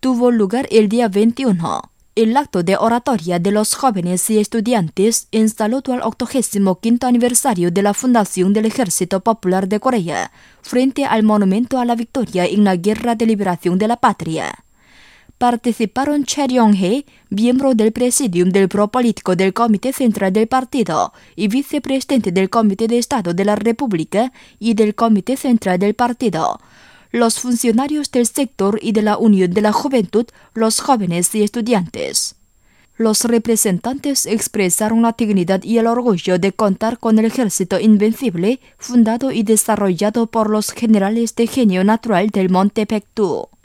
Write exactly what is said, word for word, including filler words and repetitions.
tuvo lugar el día veintiuno. El acto de oratoria de los jóvenes y estudiantes en saludo al octogésimo quinto aniversario de la fundación del Ejército Popular de Corea, frente al Monumento a la Victoria en la Guerra de Liberación de la Patria. Participaron Choi Ryong-hae, miembro del presidium del Pro Político del Comité Central del Partido y vicepresidente del Comité de Estado de la República y del Comité Central del Partido, los funcionarios del sector y de la Unión de la Juventud, los jóvenes y estudiantes. Los representantes expresaron la dignidad y el orgullo de contar con el ejército invencible, fundado y desarrollado por los generales de genio natural del Monte Paektu.